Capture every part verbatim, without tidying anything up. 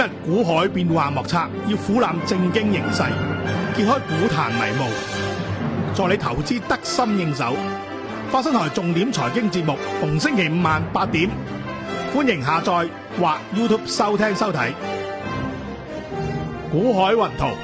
日股海變幻莫測，要俯瞰正經形勢，揭開股壇迷霧，助你投資得心應手。花生台重點財經節目，逢星期五晚八點，歡迎下載或 YouTube 收聽收睇。股海雲圖。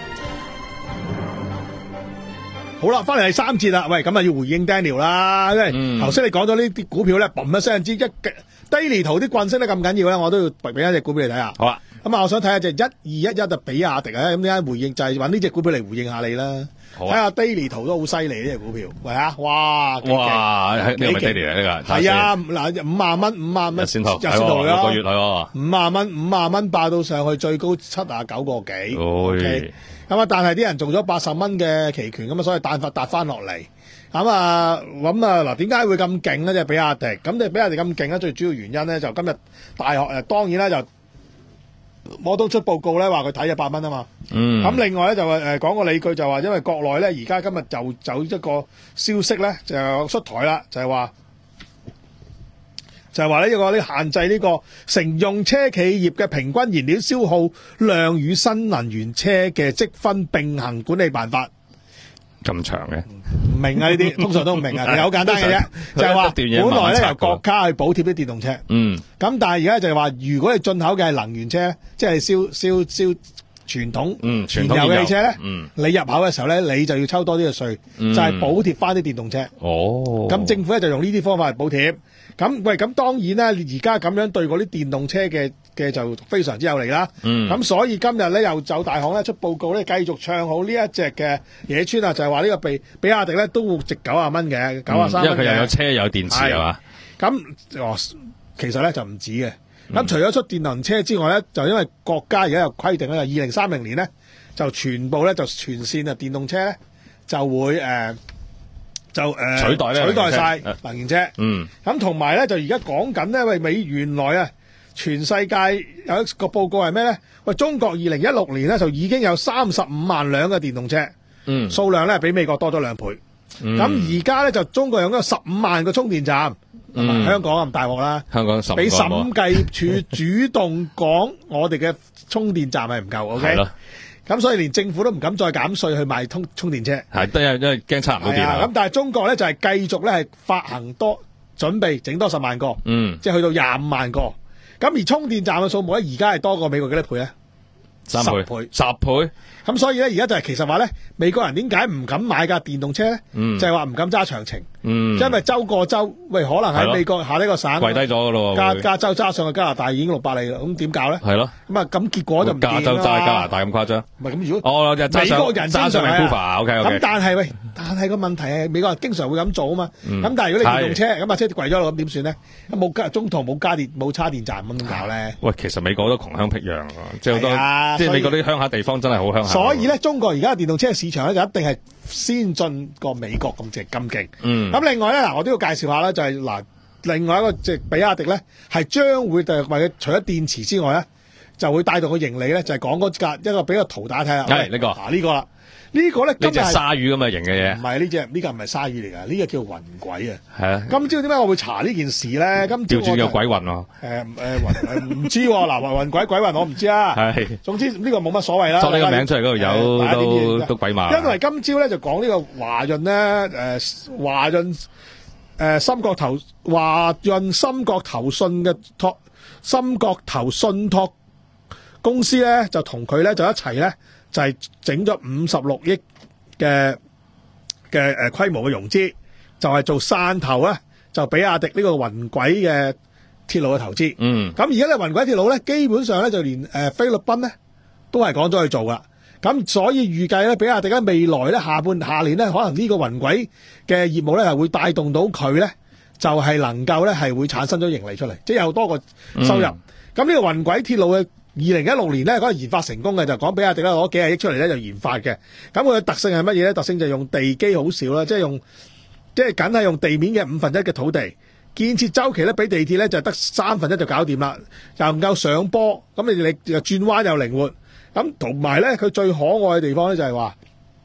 好啦，翻嚟第三節啦。喂，咁啊要回應 Daniel 啦，因為頭先你講咗呢啲股票咧，嘣一聲之一低圖啲棍升得咁緊要咧，我都要俾一隻股票你睇下。 好啊， 咁啊，我想睇下隻一二一一就比亞迪啊，咁點解回應就係揾呢隻股票嚟回應下你啦。睇下 daily 圖都好犀利呢隻股票，喂啊，哇， 哇，呢個咪 daily 嚟呢個， 係啊，嗱五萬蚊，五萬蚊， 日線圖， 日線圖六個月嚟喎， 五萬蚊，五萬蚊爆到上去最高七啊九個幾。 OK。 咁啊，但係啲人做咗八十蚊嘅期權，咁啊，所以彈發彈翻落嚟。咁啊，咁啊，嗱，點解會咁勁咧？就係比亞迪。咁你比亞迪咁勁咧，最主要原因咧就今日大學誒，當然啦，就摩通出報告咧，話佢睇一百蚊啊嘛。 嗯。 咁另外咧就誒、呃、講個理據就話，因為國內咧而家今日就走一個消息咧，就出台啦，就係話。就係話呢一個呢限制呢個乘用車企業嘅平均燃料消耗量與新能源車嘅積分並行管理辦法。 咁長嘅， 唔明啊呢啲，通常都唔明啊，其實好簡單嘅啫，就係話本來咧由國家去補貼啲電動車，嗯，咁但係而家就係話，如果你進口嘅係能源車，即係燒燒燒傳統燃油嘅汽車咧，嗯，你入口嘅時候咧，你就要抽多啲嘅稅，就係補貼翻啲電動車。哦，咁政府咧就用呢啲方法嚟補貼。咁喂，咁當然啦，而家咁樣對嗰啲電動車嘅嘅就非常之有利啦。嗯，咁所以今日咧又就大行咧出報告咧，繼續唱好呢一隻嘅野村啊，就係話呢個比比亞迪咧都會值九啊蚊嘅，九啊三蚊嘅。因為佢又有車又有電池係嘛？ 咁哦，其實咧就唔止嘅。咁、嗯、除咗出電能車之外咧，就因為國家而家有規定咧，就二零三零年咧就全部咧就全線啊電動車咧就會誒。呃就誒、呃、 取代咧取代晒能源車， 嗯，咁同埋咧就而家講緊咧，喂美原來啊，全世界有一個報告係咩咧？喂，中國二零一六年咧就已經有三十五萬輛嘅電動車，嗯，數量咧比美國多咗兩倍。咁而家咧就中國有咗十五萬個充電站，嗯、香港咁大鑊啦， 香港十俾審計署主動講我哋嘅充電站係唔夠 ，OK。咁所以連政府都唔敢再減稅去賣充充電車， 係都係因為驚插唔到電啊。 咁但係中國咧就係、是、繼續咧係發行多準備整多十萬個，嗯，即係去到廿五萬個。咁而充電站嘅數目咧而家係多過美國幾多倍咧？ 三倍，十倍，十倍。 咁所以咧而家就係其實話咧，美國人點解唔敢買架電動車咧？嗯，就係話唔敢揸長程。嗯，因為州過州，喂，可能喺美國下呢個省跪低咗噶咯， 加加州揸上去加拿大已經六百里啦，咁點搞咧？係咯，咁啊咁結果就唔加州揸加拿大咁誇張。 唔係咁如果哦，美國人揸上嚟 ，OK OK。 咁但係喂，但係個問題係美國人經常會咁做啊嘛。咁、嗯、但係如果你電動車咁啊車跪咗落咁點算咧？冇加中途冇加電冇叉電站咁點搞咧？ 喂，其實美國都窮鄉僻壤，即係好多，即係美國啲鄉下地方真係好鄉下。 所以咧，中國而家電動車市場咧就一定係先進過美國咁直咁勁。嗯。咁另外咧嗱，我都要介紹下啦，就係、是、嗱，另外一個即係比亞迪咧，係將會就為佢除咗電池之外咧，就會帶動個盈利咧，就係講嗰架一個俾個圖大家睇下。 係呢個。 嗱呢個啦，呢個咧今日係鯊魚咁嘅型嘅嘢。唔係呢隻呢個唔係鯊魚嚟㗎，呢個叫雲軌啊。 係啊。今朝點解我會查呢件事咧？今朝調轉有鬼魂喎。 誒誒雲唔知喎，嗱雲雲軌鬼魂我唔知啊。係。總之呢個冇乜所謂啦。 作呢個名出嚟嗰度有都都鬼馬。 因為今朝咧就講呢個華潤咧誒華潤。誒、呃，深國投華潤深國投信嘅托深國投信託公司咧，就同佢咧就一齊咧就係整咗五十六億嘅嘅誒規模嘅融資，就係、是、做汕頭咧就比亞迪呢個雲軌嘅鐵路嘅投資。嗯，咁而家咧雲軌鐵路咧基本上咧就連誒、呃、菲律賓咧都係講咗去做噶。咁所以預計咧，比亞迪喺未來咧下半下年咧，可能呢個雲軌嘅業務咧係會帶動到佢咧，就係、是、能夠咧係會產生咗盈利出嚟，即係有多個收入。咁、嗯、呢個雲軌鐵路嘅二零一六年咧嗰個研發成功嘅，就講比亞迪咧攞幾廿億出嚟咧就研發嘅。咁佢嘅特性係乜嘢咧？特性就係用地基好少啦，即係用即係梗係用地面嘅五分一嘅土地，建設周期咧比地鐵咧就得三分一就搞掂啦，又唔夠上坡，咁你你又轉彎又靈活。咁同埋咧，佢最可愛嘅地方咧就係話，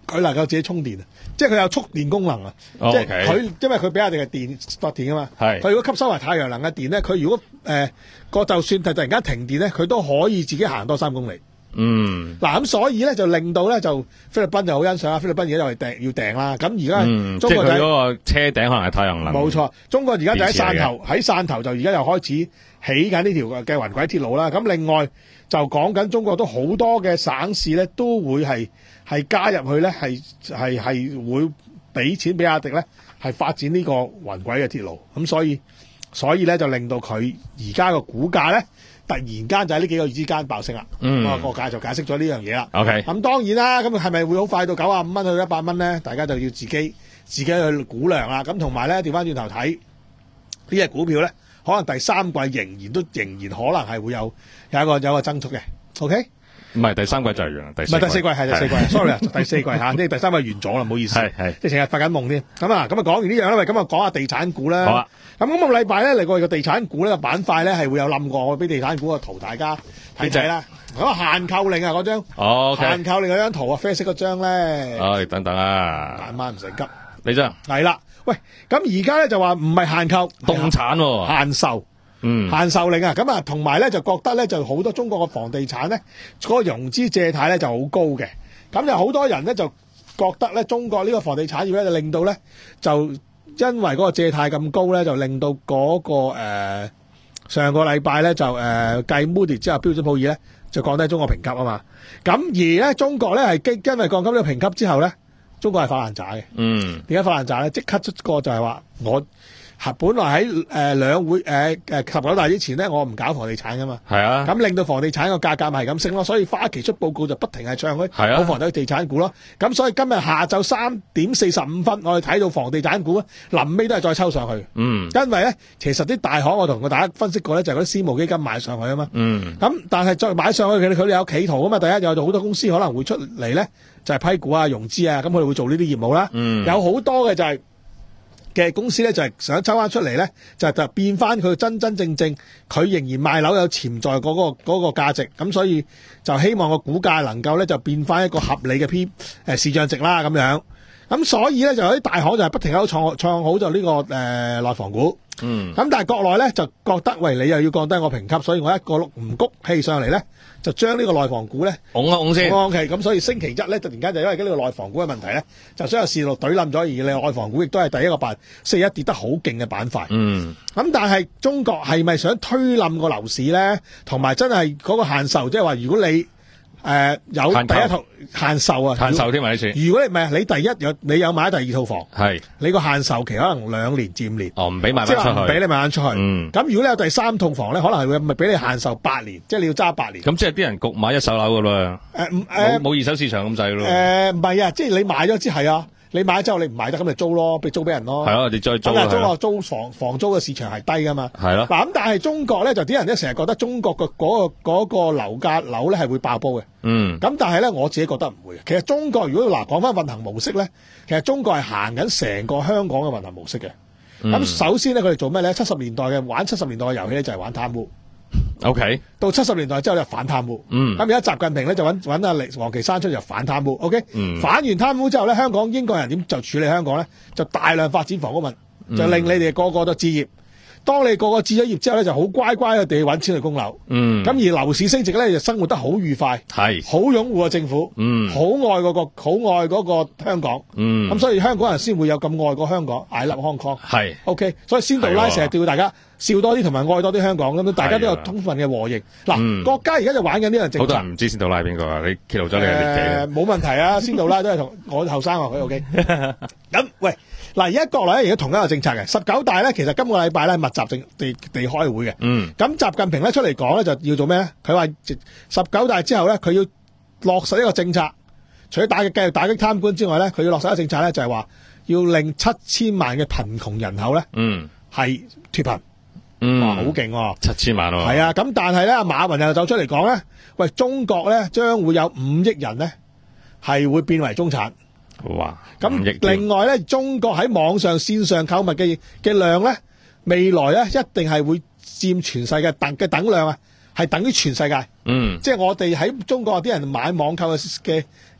佢能夠自己充電啊，即係佢有蓄電功能啊。 哦即係 OK 佢因為佢俾人哋嘅電發電啊嘛。 係佢如果吸收埋太陽能嘅電咧，佢如果誒個、就算係突然間停電咧，佢都可以自己行多三公里。 嗯， 嗱咁所以咧就令到咧就菲律賓就好欣賞啊！菲律賓而家就係訂要訂啦。咁而家嗯， 中國就係即係佢嗰個車頂可能係太陽能。 冇錯，中國而家就喺汕電池嚟嘅頭，喺汕頭就而家又開始起緊呢條嘅雲軌鐵路啦。咁另外就講緊中國都好多嘅省市咧，都會係係加入去咧，係係係會俾錢俾阿迪咧，係發展呢個雲軌嘅鐵路。咁所以所以咧就令到佢而家個股價咧，突然間就喺呢幾個月之間爆升啦。 嗯， 個價就解釋咗呢樣嘢啦。 OK， 咁當然啦，咁係咪會好快到九啊五蚊去一百蚊咧？大家就要自己自己去估量啦。咁同埋咧，調翻轉頭睇呢隻股票咧，可能第三季仍然都仍然可能係會有有一個有一個增速嘅。OK， 唔係第三季就係完啦，第唔係第四季係第四季，sorry 啊，第四季嚇，即係第三季完咗啦，唔好意思， 係係即係成日發緊夢添。咁啊，咁啊講完呢樣啦，喂，咁啊講下地產股啦。 好啊。 咁今個禮拜咧嚟過個地產股呢個板塊咧係會有冧過，我俾地產股個圖大家睇睇啦。咁啊限購令啊嗰張， 哦，OK， 限購令嗰張圖啊，啡色嗰張咧， 哦，等等啊， 慢慢唔使急。 你張係啦，喂，咁而家咧就話唔係限購， 凍產喎， 限售。 嗯， 限售令啊，咁啊，同埋咧就覺得咧就好多中國嘅房地產咧，嗰個融資借貸咧就好高嘅，咁就好多人咧就覺得咧中國呢個房地產業咧就令到咧就因為嗰個借貸咁高咧，就令到嗰、個誒、呃、上個禮拜咧就誒、呃、繼 Moody 之後標準普爾咧就降低中國評級啊嘛，咁而咧中國咧係基因為降低呢個評級之後咧，中國係發爛渣嘅， 嗯， 點解發爛渣咧？即刻出個就係話我。本來喺誒兩會誒誒十九大之前咧，我唔搞房地產噶嘛， 係啊， 咁令到房地產個價格咪係咁升咯，所以花旗出報告就不停係唱佢係啊好房地地產股咯，咁所以今日下晝三點四十五分，我哋睇到房地產股咧，臨尾都係再抽上去， 嗯， 因為咧其實啲大行我同大家分析過咧，就係嗰啲私募基金買上去啊嘛， 嗯， 咁但係再買上去佢哋佢哋有企圖啊嘛，第一有好多公司可能會出嚟咧，就係批股啊、融資啊，咁佢哋會做呢啲業務啦， 嗯， 有好多嘅就係、嘅公司咧就係想抽翻出嚟咧，就係就變翻佢真真正正佢仍然賣樓有潛在嗰、嗰個嗰、嗰個價值，咁所以就希望個股價能夠咧就變翻一個合理嘅 P 誒市賬值啦咁樣。咁所以咧就有啲大行就係不停喺度創創好就呢、呢個誒、呃、內房股。 嗯， 咁但係國內咧就覺得喂，你又要降低我評級，所以我一個碌唔谷氣上嚟咧，就將呢個內房股咧拱一拱先。 O K，咁所以星期一咧突然間就因為呢個內房股嘅問題咧，就將個市路懟冧咗，而你內房股亦都係第一個板，星期一跌得好勁嘅板塊。 嗯， 咁但係中國係咪想推冧個樓市咧？同埋真係嗰個限售，即係話如果你誒、呃、有第一套限售啊， 限售添埋呢次。 如果你唔係你第一有你有買第二套房， 係你個限售期可能兩年至五年。 哦，唔俾賣即翻出去， 係唔俾你賣翻出去。 嗯， 咁如果你有第三套房咧，可能係會咪俾你限售八年，即係你要揸八年。 咁即係啲人焗買一手樓噶啦， 誒唔冇誒冇二手市場咁滯咯。 誒唔係啊，即係你買咗之係啊，你買咗之後你唔賣得，咁咪租咯，俾租俾人咯。 係咯，你再租咁啊，租係咯啊租房房租嘅市場係低噶嘛。 係咯， 嗱咁，但係中國咧就啲人咧成日覺得中國嘅嗰個嗰個樓價樓咧係會爆煲嘅。 嗯， 咁但係咧我自己覺得唔會。其實中國如果嗱講翻運行模式咧，其實中國係行緊成個香港嘅運行模式嘅。咁、 嗯、 首先咧佢哋做咩咧？七十年代嘅玩七十年代嘅遊戲咧就係玩貪污。 O K， 到七十年代之後就反貪污。 嗯， 咁而家習近平咧就揾揾阿李王岐山出嚟就反貪污。O K， 嗯， 反完貪污之後咧，香港英國人點就處理香港咧？就大量發展房屋民，就令你哋個個都置業。當你個個置咗業之後咧，就好乖乖嘅地揾錢去供樓。 嗯， 咁而樓市升值咧，就生活得好愉快， 係好擁護個政府， 嗯， 好愛嗰個好愛嗰個香港。 嗯， 咁所以香港人先會有咁愛過香港，I love Hong Kong。 係 OK，所以仙杜拉成日叫大家笑多啲，同埋愛多啲香港咁，大家都有充分嘅和應。嗱、嗯，國家而家就玩緊呢樣政策。 好多人唔知仙杜拉係邊個啊？你揭露咗你嘅年紀。 冇、呃、問題啊，仙杜拉都係同我後生啊，佢 OK。咁喂，嗱而家國內咧而家同一個政策嘅十九大咧，其實今個禮拜咧密集地地地開會嘅。嗯。咁習近平咧出嚟講咧就要做咩咧？佢話十九大之後咧，佢要落實一個政策，除咗打擊繼續打擊貪官之外咧，佢要落實一個政策咧，就係話要令七千萬嘅貧窮人口咧，嗯，係脫貧。嗯，哇，好勁喎！ 七千萬喎。 係啊，咁但係咧，馬雲又走出嚟講咧，喂，中國咧將會有五億人咧係會變為中產。 哇！ 咁另外咧，中國喺網上線上購物嘅嘅量咧，未來咧一定係會佔全世界等嘅等量啊，係等於全世界。嗯，即係我哋喺中國啲人買網購嘅嘅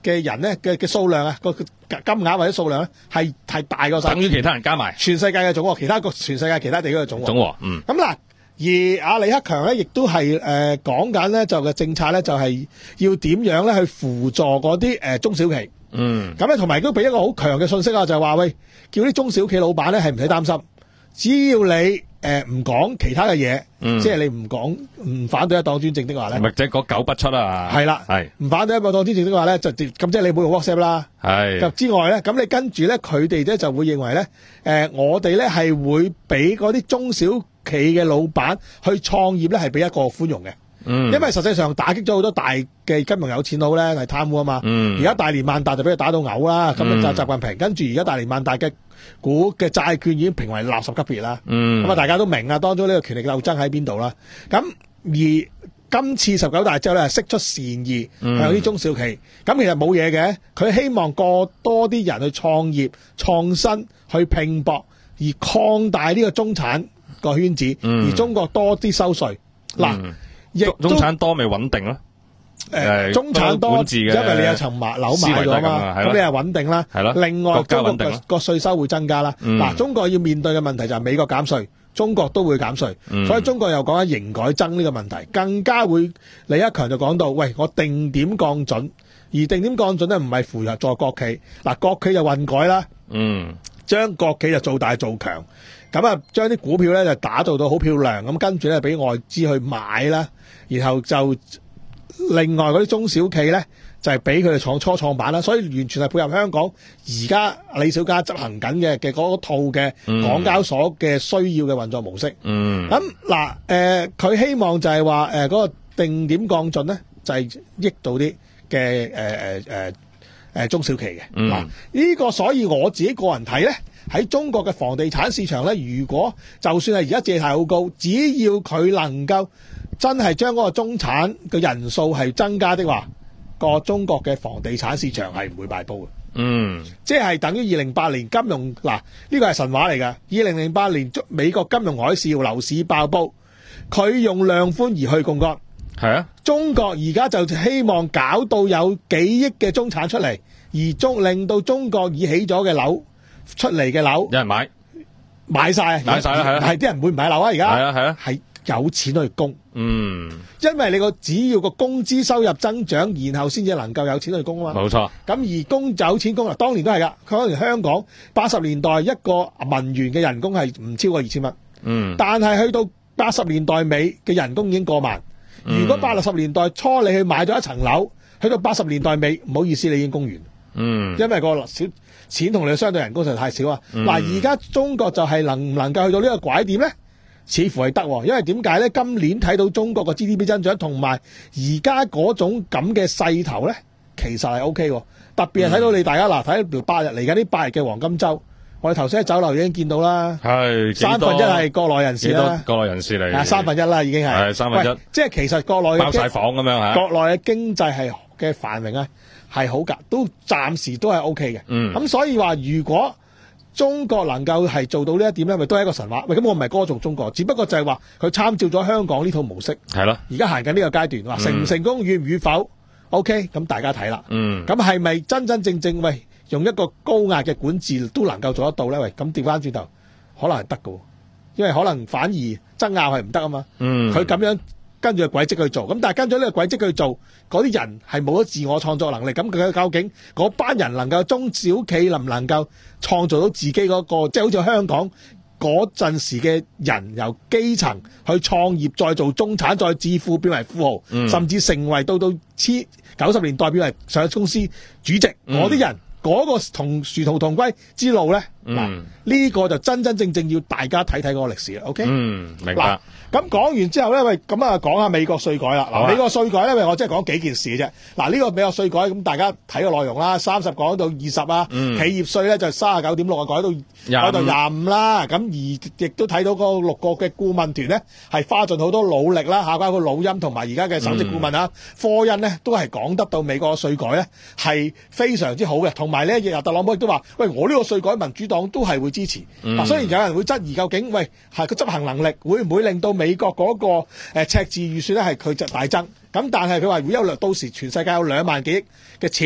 嘅人咧嘅嘅數量啊，個金額或者數量咧係係大過晒， 等於其他人加埋全世界嘅總和，其他個全世界其他地區嘅總和。 總和，嗯。 咁嗱，而阿李克強咧，亦都係誒講緊咧，就嘅政策咧，就係要點樣咧去輔助嗰啲誒中小企。 嗯。咁咧，同埋都俾一個好強嘅信息啊，就係話喂，叫啲中小企老闆咧係唔使擔心，只要你誒唔講其他嘅嘢， 嗯、 即係你唔講唔反對一黨專政的話咧， 或者嗰九不出啊， 係啦， 係唔反對一黨專政的話咧，就咁即係你冇用 WhatsApp 啦， 係咁之外咧，咁你跟住咧，佢哋咧就會認為咧，誒、呃、我哋咧係會俾嗰啲中小企嘅老闆去創業咧係俾一個寬容嘅。嗯，因為實際上打擊咗好多大嘅金融有錢佬咧係貪污啊嘛，嗯，而家大連萬達就俾佢打到嘔啦，咁啊習習近平，跟住而家大連萬達嘅股嘅債券已經評為垃圾級別啦，嗯，咁啊大家都明啊，當中呢個權力鬥爭喺邊度啦，咁而今次十九大之後咧，釋出善意向啲中小企，咁、嗯、其實冇嘢嘅，佢希望過多啲人去創業、創新、去拼搏，而擴大呢個中產個圈子，嗯、而中國多啲收稅嗱。嗯中中產多咪穩定咯？ 誒、呃，中產多，因為你有層買樓買咗嘛，咁你係穩定啦。係咯。另外，中國個稅收會增加啦。嗱、嗯，中國要面對嘅問題就係美國減稅，中國都會減稅、嗯，所以中國又講緊營改增呢個問題，更加會李克強就講到，喂，我定點降準，而定點降準咧唔係扶助國企，嗱，國企就混改啦，嗯，將國企就做大做強，咁啊將啲股票咧就打造到好漂亮，咁跟住咧俾外資去買啦。然後就另外嗰啲中小企咧，就係俾佢哋創初創板啦，所以完全係配合香港而家李小加執行緊嘅嘅嗰套嘅港交所嘅需要嘅運作模式。嗯，咁嗱，誒、呃，佢希望就係話誒嗰個定點降準咧，就係、是、益到啲嘅誒誒誒誒中小企嘅。嗱、嗯，呢、這個所以我自己個人睇咧，喺中國嘅房地產市場咧，如果就算係而家借貸好高，只要佢能夠真係將嗰個中產嘅人數係增加的話，個中國嘅房地產市場係唔會敗煲嘅。嗯，即係等於二零零八年金融嗱，呢個係神話嚟㗎。二零零八年美國金融海嘯，樓市爆煲，佢用量寬而去槓桿。係啊，中國而家就希望搞到有幾億嘅中產出嚟，而中令到中國已起咗嘅樓出嚟嘅樓有人買，買晒，買晒啦，係啦，係啲人會唔買樓啊？而家係啊係啊，係有錢去供。嗯，因為你個只要個工資收入增長，然後先至能夠有錢去供啊嘛。冇錯。咁而供有錢供啊，當年都係噶。佢可能香港八十年代一個文員嘅人工係唔超過二千蚊。嗯。但係去到八十年代尾嘅人工已經過萬。嗯、如果八十年代初你去買咗一層樓，去到八十年代尾，唔好意思，你已經供完。嗯。因為個少錢同你相對人工實在太少啊。嗱、嗯，而家中國就係能唔能夠去到呢個拐點咧？似乎係得，因為點解咧？今年睇到中國個 G D P 增長同埋而家嗰種咁嘅勢頭咧，其實係 O K 喎。特別係睇到你大家嗱，睇條八日嚟緊呢八日嘅黃金週，我哋頭先喺酒樓已經見到啦。係三分一係國內人士啦，國內人士嚟。三分一啦，已經係。係三分一。即係其實國內嘅包晒房咁樣嚇。國內嘅經濟係嘅繁榮啊，係好㗎，都暫時都係 O K 嘅。嗯。咁所以話如果中國能夠係做到呢一點咧，咪都係一個神話。喂，咁我唔係歌頌中國，只不過就係話佢參照咗香港呢套模式。係咯。而家行緊呢個階段，話成唔成功與唔與否 ，OK，咁大家睇啦。嗯。咁係咪真真正正喂用一個高壓嘅管治都能夠做得到咧？喂，咁調翻轉頭，可能係得㗎，因為可能反而爭拗係唔得啊嘛。嗯。佢咁樣跟住個軌跡去做，咁但係跟咗呢個軌跡去做，嗰啲人係冇咗自我創作能力，咁佢究竟嗰班人能夠中小企能唔能夠創造到自己嗰個，即係好似香港嗰陣時嘅人由基層去創業，再做中產，再致富變為富豪，嗯、甚至成為到到千九十年代變為上市公司主席，嗰啲、嗯、人嗰、嗰個同殊途同歸之路咧，嗱呢、嗯、個就真真正正要大家睇睇嗰個歷史啦。OK，嗯，明白。咁講完之後咧，喂，咁啊講下美國稅改啦。嗱、啊，美國稅改咧，喂，我即係講幾件事嘅啫。嗱，呢個美國稅改咁，大家睇個內容啦，三十講到二十啊，嗯、企業稅咧就三十九點六啊，改到改到廿五啦。咁而亦都睇到嗰六個嘅顧問團咧，係花盡好多努力啦，嚇，包括老欽同埋而家嘅首席顧問啊，嗯、科恩呢都係講得到美國嘅稅改咧係非常之好嘅。同埋咧，日日特朗普亦都話，喂，我呢個稅改民主黨都係會支持。嗱、嗯，雖然有人會質疑究竟，喂，係個執行能力會唔會令到美國嗰個誒赤字預算咧係佢就大增，咁但係佢話會有兩到時全世界有兩萬幾億嘅錢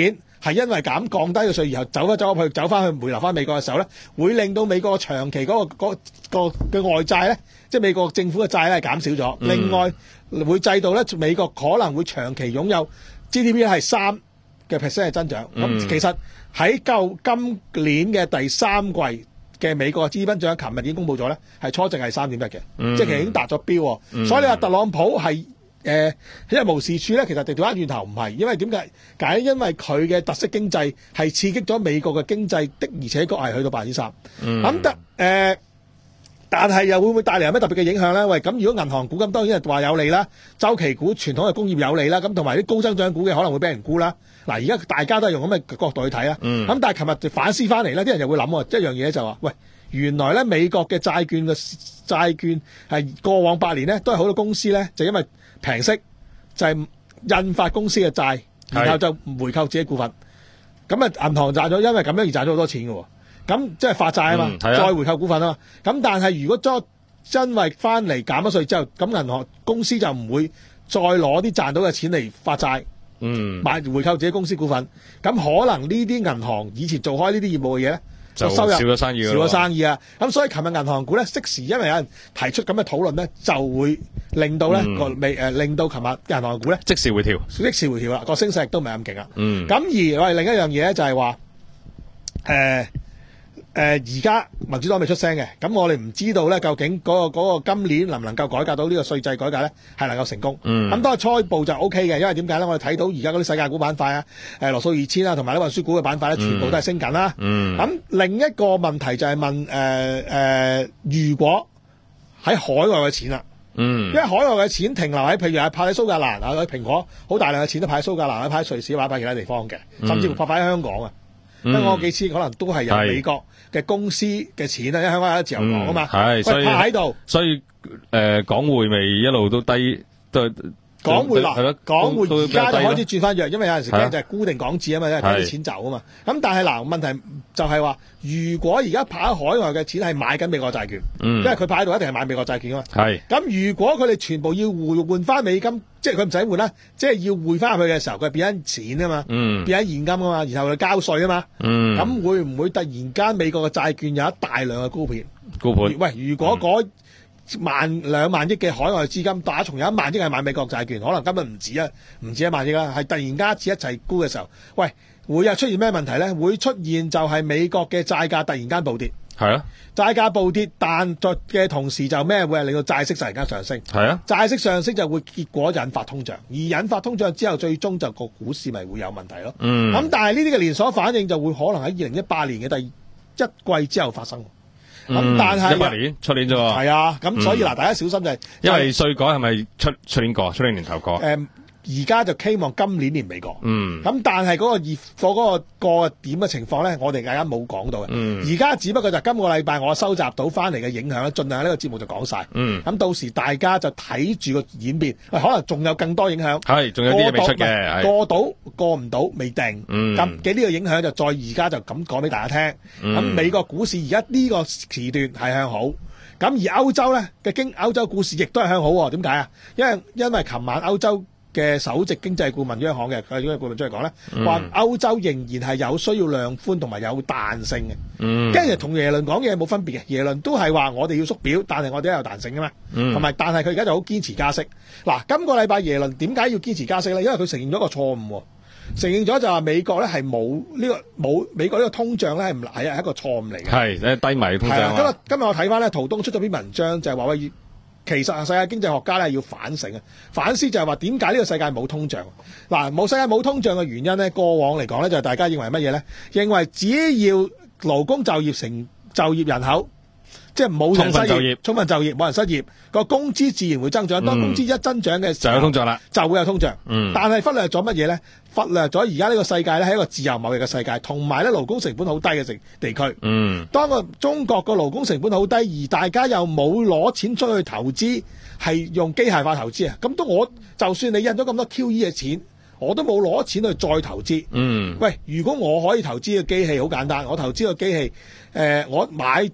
係因為減降低個稅，然後走翻走去走翻去回流翻美國嘅時候咧，會令到美國長期嗰、個嗰、個嘅外債咧，即係美國政府嘅債咧係減少咗。 嗯、 另外會制度咧，美國可能會長期擁有 G D P 係三嘅 percent 嘅增長。咁、 嗯、 其實喺舊今年嘅第三季嘅美國嘅 G D P 增長，琴日已經公布咗咧，係初值係三點一嘅，即係其實已經達咗標。嗯、所以你話特朗普係誒因為無是處咧，其實掉翻轉頭唔係，因為點解？解因為佢嘅特色經濟係刺激咗美國嘅經濟的，而且確係去到百分之三。咁得誒，但係又會唔會帶嚟有咩特別嘅影響咧？喂，咁如果銀行股咁當然係話有利啦，周期股傳統嘅工業有利啦，咁同埋啲高增長股嘅可能會俾人沽啦。嗱，而家大家都係用咁嘅角度去睇啦。咁、嗯、但係琴日就反思翻嚟咧，啲人又會諗喎，一樣嘢就話、是，喂，原來咧美國嘅債券嘅債券係過往八年咧都係好多公司咧就因為平息就係、是、印發公司嘅債，然後就回購自己股份。咁啊，銀行賺咗，因為咁樣而賺咗好多錢嘅喎。咁即係發債啊嘛，嗯、再回購股份啊嘛。咁但係如果將因為翻嚟減咗稅之後，咁銀行公司就唔會再攞啲賺到嘅錢嚟發債， 嗯，買回購自己公司股份。咁可能呢啲銀行以前做開呢啲業務嘅嘢咧， 就收入少咗生意，少咗生意啊！咁所以琴日銀行股咧，適時因為有人提出咁嘅討論咧，就會令到咧個未誒，令到琴日銀行股咧即時回調， 即時回調啦，個升勢亦都唔係咁勁啊。 嗯， 咁而我哋另一樣嘢咧就係話誒誒而家民主黨未出聲嘅，咁我哋唔知道咧究竟嗰、嗰個嗰個今年能唔能夠改革到呢個稅制改革咧，係能夠成功。嗯，咁當係初步就 O K 嘅，因為點解咧？我哋睇到而家嗰啲世界股板塊啊，誒羅素二千啊，同埋啲運輸股嘅板塊咧，全部都係升緊啦。嗯，咁另一個問題就係問誒誒、呃呃，如果喺海外嘅錢啦，嗯，因為海外嘅錢停留喺譬如係派喺蘇格蘭啊，蘋果好大量嘅錢都派喺蘇格蘭，派喺瑞士，或者派喺其他地方嘅，甚至乎派喺香港啊。香港幾次可能都係由美國嘅公司嘅錢啊，因為香港有自由港啊嘛， 係、嗯，所以派喺度， 所以誒、呃、港匯咪一路都低，都港匯啦，港匯而家就開始轉翻弱，因為有陣時驚就係固定港紙啊嘛，因為啲錢走啊嘛。咁但係嗱，問題就係話，如果而家派喺海外嘅錢係買緊美國債券，嗯、因為佢派喺度一定係買美國債券啊嘛。係。咁如果佢哋全部要換換翻美金，即係佢唔使換啦，即係要匯翻入去嘅時候，佢變緊錢啊嘛，嗯、變緊現金啊嘛，然後佢交稅啊嘛。咁、嗯、會唔會突然間美國嘅債券有一大量嘅沽盤？ 沽盤。 喂，如果嗰、嗯萬兩萬億嘅海外資金打從有一萬億係買美國債券，可能根本唔止啊，唔止一萬億啦，係突然間一次一齊沽嘅時候，喂，會有出現咩問題咧？會出現就係美國嘅債價突然間暴跌，係啊，債價暴跌，但在嘅同時就咩會係令到債息突然間上升，係啊，債息上升就會結果引發通脹，而引發通脹之後，最終就個股市咪會有問題咯。嗯，咁但係呢啲嘅連鎖反應就會可能喺二零一八年嘅第一季之後發生。咁、嗯、但係一八年出年啫喎，係啊，咁所以嗱、嗯，大家小心就係、是， 因為稅改係咪出出年過，出年年頭過？誒、嗯， 而家就希望今年年尾過。嗯，咁但係嗰個熱貨嗰個過點嘅情況咧，我哋大家冇講到嘅。嗯，而家只不過就今個禮拜我收集到翻嚟嘅影響咧，盡量喺呢個節目就講晒。嗯，咁到時大家就睇住個演變，可能仲有更多影響。係，仲有啲嘢未出嘅，過到過唔到未定。嗯，咁嘅呢個影響就再而家就咁講俾大家聽。咁、嗯、美國股市而家呢個時段係向好，咁而歐洲咧嘅經歐洲股市亦都係向好。點解啊？因為因為琴晚歐洲嘅首席經濟顧問央行嘅佢經濟顧問出嚟講咧，話、嗯、歐洲仍然係有需要量寬同埋有彈性嘅。跟住同耶倫講嘢冇分別嘅，耶倫都係話我哋要縮表，但係我哋都有彈性噶嘛。同、嗯、埋但係佢而家就好堅持加息。嗱，今個禮拜耶倫點解要堅持加息咧？因為佢承認咗個錯誤，承認咗就話美國咧係冇呢個冇美國呢個通脹咧係唔係係一個錯誤嚟嘅。係低迷通脹。係啊，今日今日我睇翻咧，陶東出咗篇文章就係話喂。其實世界經濟學家咧要反省啊，反思就係話點解呢個世界冇通脹？嗱，冇世界冇通脹嘅原因咧，過往嚟講咧就係大家認為乜嘢咧？認為只要勞工就業成就業人口，即係冇人失業，充分就業，冇人失業，個工資自然會增長。當工資一增長嘅時候，就有通脹啦，就會有通脹。嗯，但係忽略咗乜嘢咧？忽略咗而家呢個世界咧係一個自由貿易嘅世界，同埋咧勞工成本好低嘅地地區。嗯，當個中國個勞工成本好低，而大家又冇攞錢出去投資，係用機械化投資啊！咁都我就算你印咗咁多 Q E 嘅錢，我都冇攞錢去再投資。嗯，喂，如果我可以投資個機器，好簡單，我投資個機器，誒、呃，我買。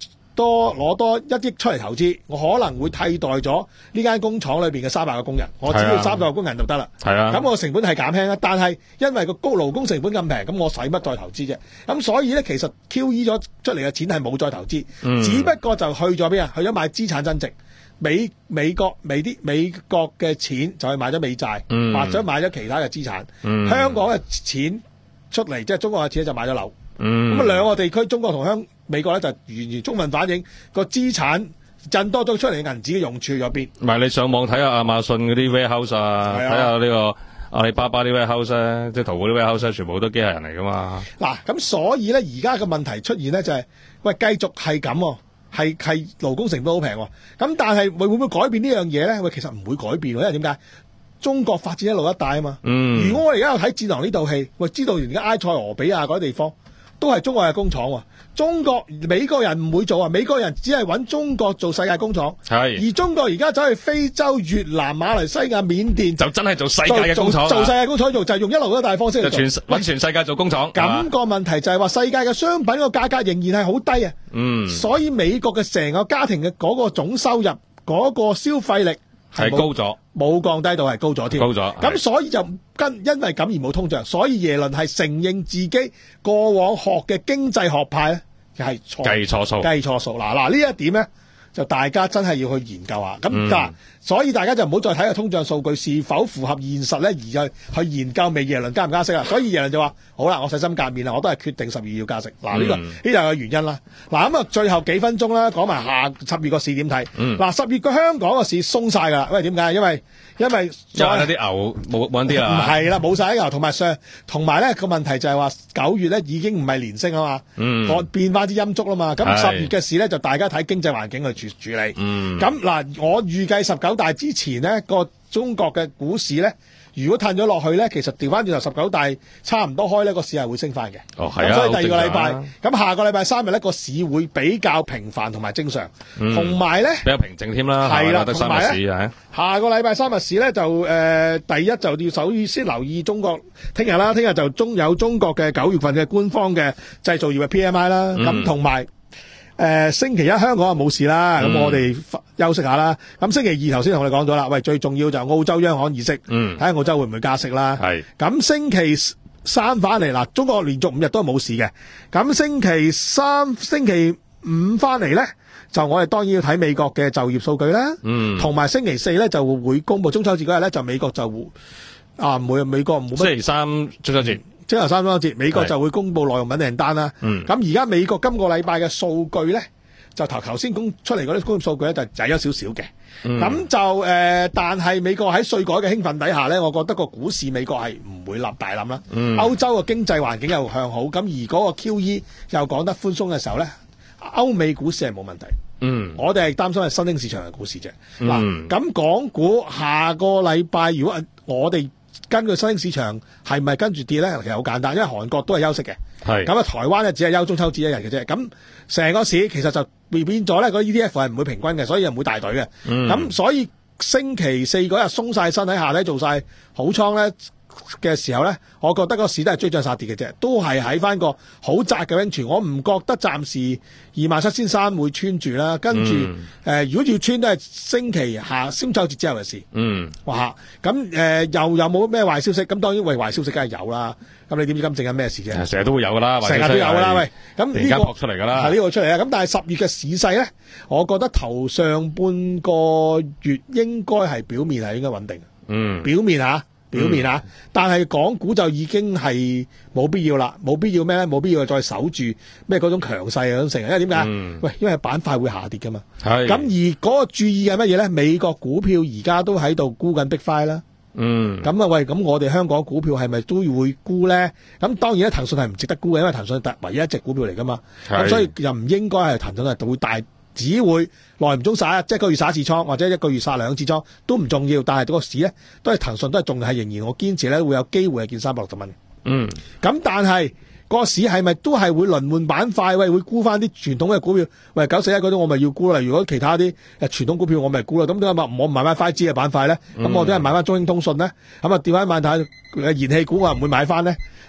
多攞多一億出嚟投資，我可能會替代咗呢間工廠裏邊嘅三百個工人，我只要三百個工人就得啦。 係啊， 咁我成本係減輕啦，但係因為個高勞工成本咁平，咁我使乜再投資啫？咁所以咧，其實 Q E 咗出嚟嘅錢係冇再投資， 嗯、 只不過就去咗邊啊？去咗買資產增值。美美國美啲美國嘅錢就去買咗美債， 嗯、 或者買咗其他嘅資產。 嗯、 香港嘅錢出嚟，即係中國嘅錢就買咗樓。咁啊、 嗯， 兩個地區，中國同香美國咧就完全充分反映個資產賺多咗出嚟嘅銀紙嘅用處去咗邊。 唔係你上網睇下亞馬遜嗰啲 warehouse 啊，睇下呢個阿里巴巴啲 warehouse 咧，即係淘寶啲 warehouse 全部都機械人嚟噶嘛。 嗱，咁所以咧，而家嘅問題出現咧就係、是，喂，繼續係咁喎。係係勞工成本好平喎，咁但係會會唔會改變呢樣嘢咧？喂，其實唔會改變喎，因為點解？中國發展一路一帶啊嘛。嗯。如果我哋而家有睇《戰狼》呢套戲，喂，知道而家埃塞俄比亞嗰啲地方都係中國嘅工廠喎。中國美國人唔會做啊，美國人只係揾中國做世界工廠。係。而中國而家走去非洲、越南、馬來西亞、緬甸， 就真係做世界嘅工廠。 做世界工廠做就係、是、用一路一帶方式嚟做。 就全揾全世界做工廠。 咁個問題就係話世界嘅商品個價格仍然係好低啊。嗯。所以美國嘅成個家庭嘅嗰個總收入嗰、嗰個消費力係高咗， 冇降低到係高咗添。 高咗。 咁所以就跟因為咁而冇通脹，所以耶倫係承認自己過往學嘅經濟學派咧係錯計錯數， 計錯數。嗱嗱呢一點咧，就大家真係要去研究下。咁嗱、嗯，所以大家就唔好再睇個通脹數據是否符合現實咧，而去去研究未耶倫加唔加息啦。所以耶倫就話：好啦，我洗心革面啦，我都係決定十二月要加息。嗱、這、呢個呢就係個原因啦。嗱咁啊，最後幾分鐘啦，講埋下十月個市點睇。嗱、嗯，十月個香港個市鬆晒㗎啦。因為點解？因為因為揸啲牛冇冇啲啦。 唔係啦，冇晒啲牛，同埋上同埋咧個問題就係話九月咧已經唔係連升啊嘛，我、嗯、變翻啲陰燭啦嘛。咁十月嘅市咧就大家睇經濟環境去處處理。咁、嗯、嗱，我預計十九大之前呢個中國嘅股市咧，如果褪咗落去咧，其實調翻轉頭十九大差唔多開呢個市係會升翻嘅。哦，係啊。咁所以第二個禮拜，咁、啊、下個禮拜三日呢個市會比較平凡同埋正常，同埋咧比較平靜添啦。係啦，同埋咧， 下個禮拜三日市咧就誒、呃，第一就要首先留意中國聽日啦，聽日就中有中國嘅九月份嘅官方嘅製造業嘅 P M I 啦，咁同埋。誒、呃，星期一香港啊冇事啦，咁、嗯、我哋休息下啦。咁星期二頭先同你講咗啦，喂，最重要就澳洲央行議息，睇下澳洲會唔會加息啦。係。咁星期三翻嚟啦，中國連續五日都冇事嘅。咁星期三、星期五翻嚟咧，就我哋當然要睇美國嘅就業數據啦。嗯。同埋星期四咧就會公布中秋節嗰日咧，就美國就會啊唔會美國唔會。星期三中秋節。星期三中秋節，美國就會公布耐用品訂單啦。咁而家美國今個禮拜嘅數據咧，就頭頭先公出嚟嗰啲工業數據咧，就曳咗少少嘅。咁、嗯、就誒、呃，但係美國喺稅改嘅興奮底下咧，我覺得個股市美國係唔會立大冧啦。嗯、歐洲嘅經濟環境又向好，咁而嗰個 Q E 又講得寬鬆嘅時候咧，歐美股市係冇問題。嗯，我哋係擔心係新興市場嘅股市啫。嗱、嗯，咁港股下個禮拜如果我哋根據新興市場係咪跟住跌咧？其實好簡單，因為韓國都係休息嘅。係咁啊，台灣咧只係休中秋節一日嘅啫。咁成個市其實就變變咗咧，個 E T F 係唔會平均嘅，所以又唔會大隊嘅。咁、嗯、所以星期四嗰日鬆晒身喺下咧，做晒好倉咧嘅時候咧，我覺得個市都係追漲殺跌嘅啫，都係喺翻個好窄嘅 range。我唔覺得暫時二萬七千三會穿住啦。跟住誒、嗯呃，如果要穿都係星期下中秋節之後嘅事。嗯，哇！咁誒、呃、又有冇咩壞消息？咁當然為壞消息梗係有啦。咁你點知今正緊咩事啫？成日都會有噶啦，成日都有噶啦。喂，咁呢、這個撲出嚟噶啦，係呢個出嚟啦。咁但係十月嘅市勢咧，我覺得頭上半個月應該係表面係應該穩定。嗯，表面嚇。表面啊，但係港股就已經係冇必要啦，冇必要咩咧？冇必要再守住咩嗰種強勢嗰種成，因為點解？嗯、喂，因為板塊會下跌噶嘛。係。咁而嗰個注意係乜嘢咧？美國股票而家都喺度沽緊 Big Five 啦。嗯。咁啊喂，咁我哋香港股票係咪都會沽咧？咁當然咧，騰訊係唔值得沽嘅，因為騰訊係唯一一隻股票嚟噶嘛。咁所以又唔應該係騰訊係會大。只會耐唔中殺，即係一個月殺一次倉，或者一個月殺兩次倉都唔重要。但係個市咧都係騰訊都係仲係仍然我堅持咧會有機會係見三百六十蚊。嗯，咁但係個市係咪都係會輪換板塊？喂，會沽翻啲傳統嘅股票？喂，九四一嗰啲我咪要沽啦。如果其他啲誒傳統股票我咪沽啦。咁點解我唔買翻 five G 嘅板塊咧？咁、嗯、我都係買翻中興通訊咧。咁啊調翻買睇燃氣股我唔會買翻咧。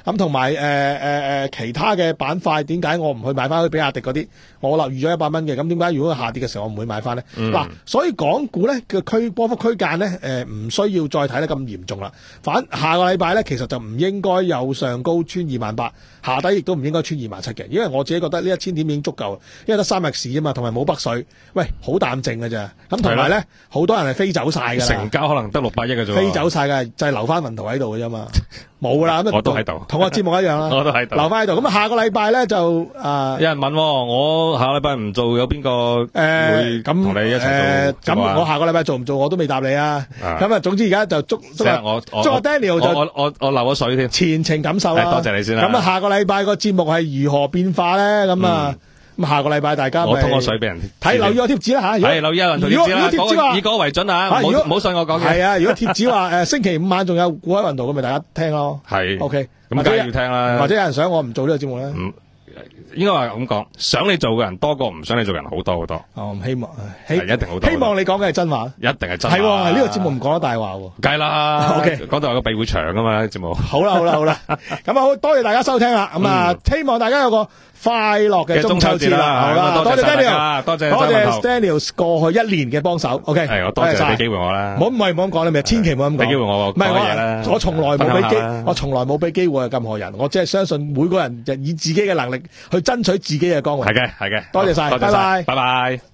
咁同埋誒誒誒其他嘅板塊，點解我唔去買翻去比亞迪嗰啲？我留預咗一百蚊嘅，咁點解如果佢下跌嘅時候我唔會買翻咧？嗱、嗯，所以港股咧嘅區波幅區間咧，誒、呃、唔需要再睇得咁嚴重啦。反下個禮拜咧，其實就唔應該有上高穿二萬八，下底亦都唔應該穿二萬七嘅，因為我自己覺得呢一千點已經足夠，因為得三日市啊嘛，同埋冇北水，喂，好淡靜嘅咋。咁同埋咧，好多人係飛走晒㗎啦， 成交可能得六百億嘅啫， 飛走晒嘅就係、是、留翻雲圖喺度嘅啫嘛，冇㗎啦。咁我都喺度， 同我節目一樣啦， 我都喺度， 留翻喺度。咁啊，下個禮拜咧就啊、呃， 有人問我下個禮拜唔做，有邊個誒會咁同你一齊做？ 咁、呃、我下個禮拜做唔做我都未答你啊。咁啊，總之而家就祝祝我祝阿 Daniel 就我我我流咗水添， 前程感受啦。 多謝你先啦。 咁啊，下個禮拜個節目係如何變化咧？咁啊。咁下個禮拜大家我通個水俾人睇，留意我貼紙啦吓。係留意有人貼紙啦。如果貼紙話以嗰個為準啊，唔好唔好信我講嘅。係啊，如果貼紙話誒星期五晚仲有股海運動咁，咪大家聽咯。係 OK，咁梗係要聽啦。或者有人想我唔做呢個節目咧？嗯，應該話咁講，想你做嘅人多過唔想你做嘅人好多好多。哦，希望係一定好多。希望你講嘅係真話，一定係真話。係喎，呢個節目唔講得大話喎。梗係啦。OK，講到有個庇護牆噶嘛節目。好啦好啦好啦，咁啊好多謝大家收聽啦。咁啊，希望大家有個快樂嘅中秋節啦，好啦，多謝 Daniel，多謝多謝 Daniel 過去一年嘅幫手 ，OK，係我多謝俾機會我啦，唔好唔係唔好咁講，你咪千祈唔好咁講，俾機會我，唔係我，我從來冇俾機，我從來冇俾機會任何人，我只係相信每個人以自己嘅能力去爭取自己嘅崗位，係嘅係嘅，多謝晒，拜拜，拜拜。